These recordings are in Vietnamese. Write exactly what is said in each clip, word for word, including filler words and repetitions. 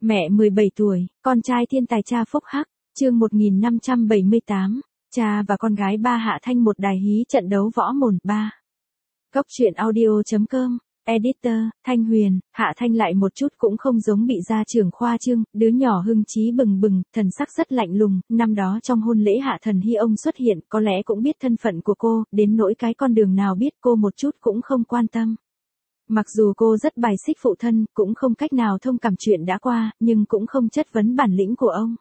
Mẹ mười bảy tuổi, con trai thiên tài cha phúc hắc, chương một nghìn năm trăm bảy mươi tám, cha và con gái ba Hạ Thanh một đài hí trận đấu võ mồm ba. Góc truyện audio.com, Editor, Thanh Huyền, Hạ Thanh lại một chút cũng không giống bị gia trưởng khoa trương, đứa nhỏ hưng trí bừng bừng, thần sắc rất lạnh lùng, năm đó trong hôn lễ Hạ Thần Hy ông xuất hiện, có lẽ cũng biết thân phận của cô, đến nỗi cái con đường nào biết cô một chút cũng không quan tâm. Mặc dù cô rất bài xích phụ thân, cũng không cách nào thông cảm chuyện đã qua, nhưng cũng không chất vấn bản lĩnh của ông.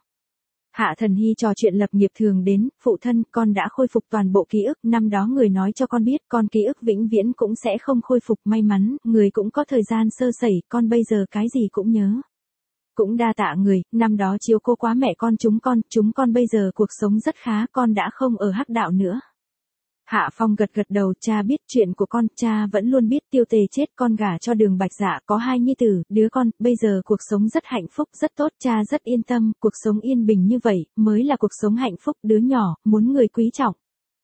Hạ Thần Hy trò chuyện lập nghiệp thường đến, phụ thân, con đã khôi phục toàn bộ ký ức, năm đó người nói cho con biết, con ký ức vĩnh viễn cũng sẽ không khôi phục, may mắn, người cũng có thời gian sơ sẩy, con bây giờ cái gì cũng nhớ. Cũng đa tạ người, năm đó chiếu cô quá mẹ con chúng con, chúng con bây giờ cuộc sống rất khá, con đã không ở hắc đạo nữa. Hạ Phong gật gật đầu, cha biết chuyện của con, cha vẫn luôn biết Tiêu Tề chết, con gả cho Đường Bạch Dạ, có hai nhi tử, đứa con, bây giờ cuộc sống rất hạnh phúc, rất tốt, cha rất yên tâm, cuộc sống yên bình như vậy, mới là cuộc sống hạnh phúc, đứa nhỏ, muốn người quý trọng.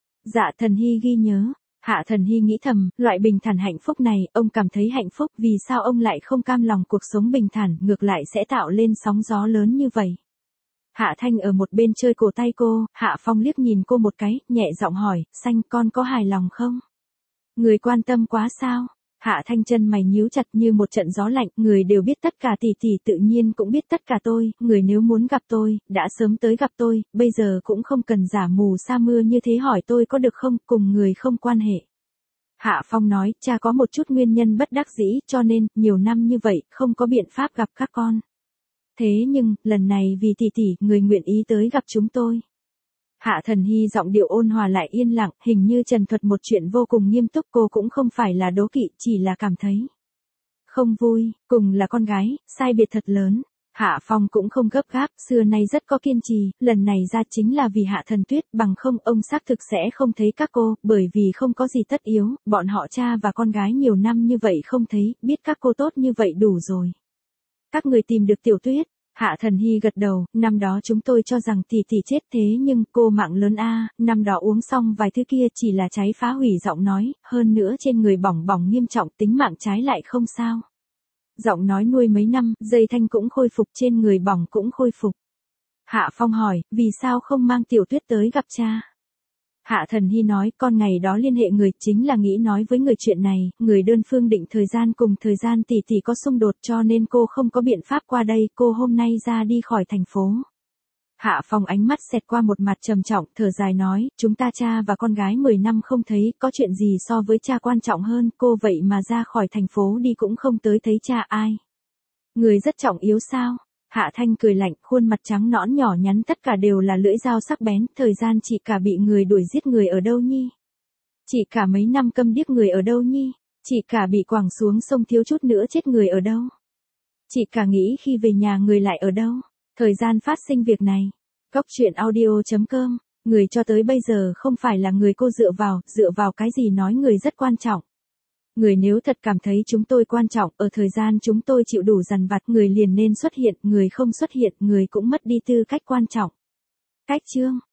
Dạ Thần Hy ghi nhớ. Hạ Thần Hy nghĩ thầm, loại bình thản hạnh phúc này, ông cảm thấy hạnh phúc, vì sao ông lại không cam lòng cuộc sống bình thản, ngược lại sẽ tạo lên sóng gió lớn như vậy. Hạ Thanh ở một bên chơi cổ tay cô, Hạ Phong liếc nhìn cô một cái, nhẹ giọng hỏi, Xanh con có hài lòng không? Người quan tâm quá sao? Hạ Thanh chân mày nhíu chặt như một trận gió lạnh, người đều biết tất cả tỷ tỷ tự nhiên cũng biết tất cả tôi, người nếu muốn gặp tôi, đã sớm tới gặp tôi, bây giờ cũng không cần giả mù sa mưa như thế hỏi tôi có được không, cùng người không quan hệ. Hạ Phong nói, cha có một chút nguyên nhân bất đắc dĩ, cho nên, nhiều năm như vậy, không có biện pháp gặp các con. Thế nhưng, lần này vì tỷ tỷ, người nguyện ý tới gặp chúng tôi. Hạ Thần Hy giọng điệu ôn hòa lại yên lặng, hình như trần thuật một chuyện vô cùng nghiêm túc, cô cũng không phải là đố kỵ, chỉ là cảm thấy không vui, cùng là con gái, sai biệt thật lớn. Hạ Phong cũng không gấp gáp, xưa nay rất có kiên trì, lần này ra chính là vì Hạ Thần Tuyết, bằng không ông xác thực sẽ không thấy các cô, bởi vì không có gì tất yếu, bọn họ cha và con gái nhiều năm như vậy không thấy, biết các cô tốt như vậy đủ rồi. Các người tìm được Tiểu Tuyết. Hạ Thần Hy gật đầu, năm đó chúng tôi cho rằng tỷ tỷ chết thế nhưng cô mạng lớn a, năm đó uống xong vài thứ kia chỉ là cháy phá hủy giọng nói, hơn nữa trên người bỏng bỏng nghiêm trọng, tính mạng trái lại không sao. Giọng nói nuôi mấy năm, dây thanh cũng khôi phục, trên người bỏng cũng khôi phục. Hạ Phong hỏi, vì sao không mang Tiểu Tuyết tới gặp cha? Hạ Thần Hy nói, con ngày đó liên hệ người, chính là nghĩ nói với người chuyện này, người đơn phương định thời gian cùng thời gian tỷ tỷ có xung đột cho nên cô không có biện pháp qua đây, cô hôm nay ra đi khỏi thành phố. Hạ Phong ánh mắt xẹt qua một mặt trầm trọng, thở dài nói, chúng ta cha và con gái mười năm không thấy, có chuyện gì so với cha quan trọng hơn, cô vậy mà ra khỏi thành phố đi cũng không tới thấy cha ai. Người rất trọng yếu sao? Hạ Thanh cười lạnh, khuôn mặt trắng nõn nhỏ nhắn tất cả đều là lưỡi dao sắc bén, thời gian chị cả bị người đuổi giết người ở đâu nhi? Chị cả mấy năm câm điếc người ở đâu nhi? Chị cả bị quẳng xuống sông thiếu chút nữa chết người ở đâu? Chị cả nghĩ khi về nhà người lại ở đâu? Thời gian phát sinh việc này. Góc truyện audio.com, người cho tới bây giờ không phải là người cô dựa vào, dựa vào cái gì nói người rất quan trọng. Người nếu thật cảm thấy chúng tôi quan trọng, ở thời gian chúng tôi chịu đủ dằn vặt, người liền nên xuất hiện, người không xuất hiện, người cũng mất đi tư cách quan trọng. Cách chương.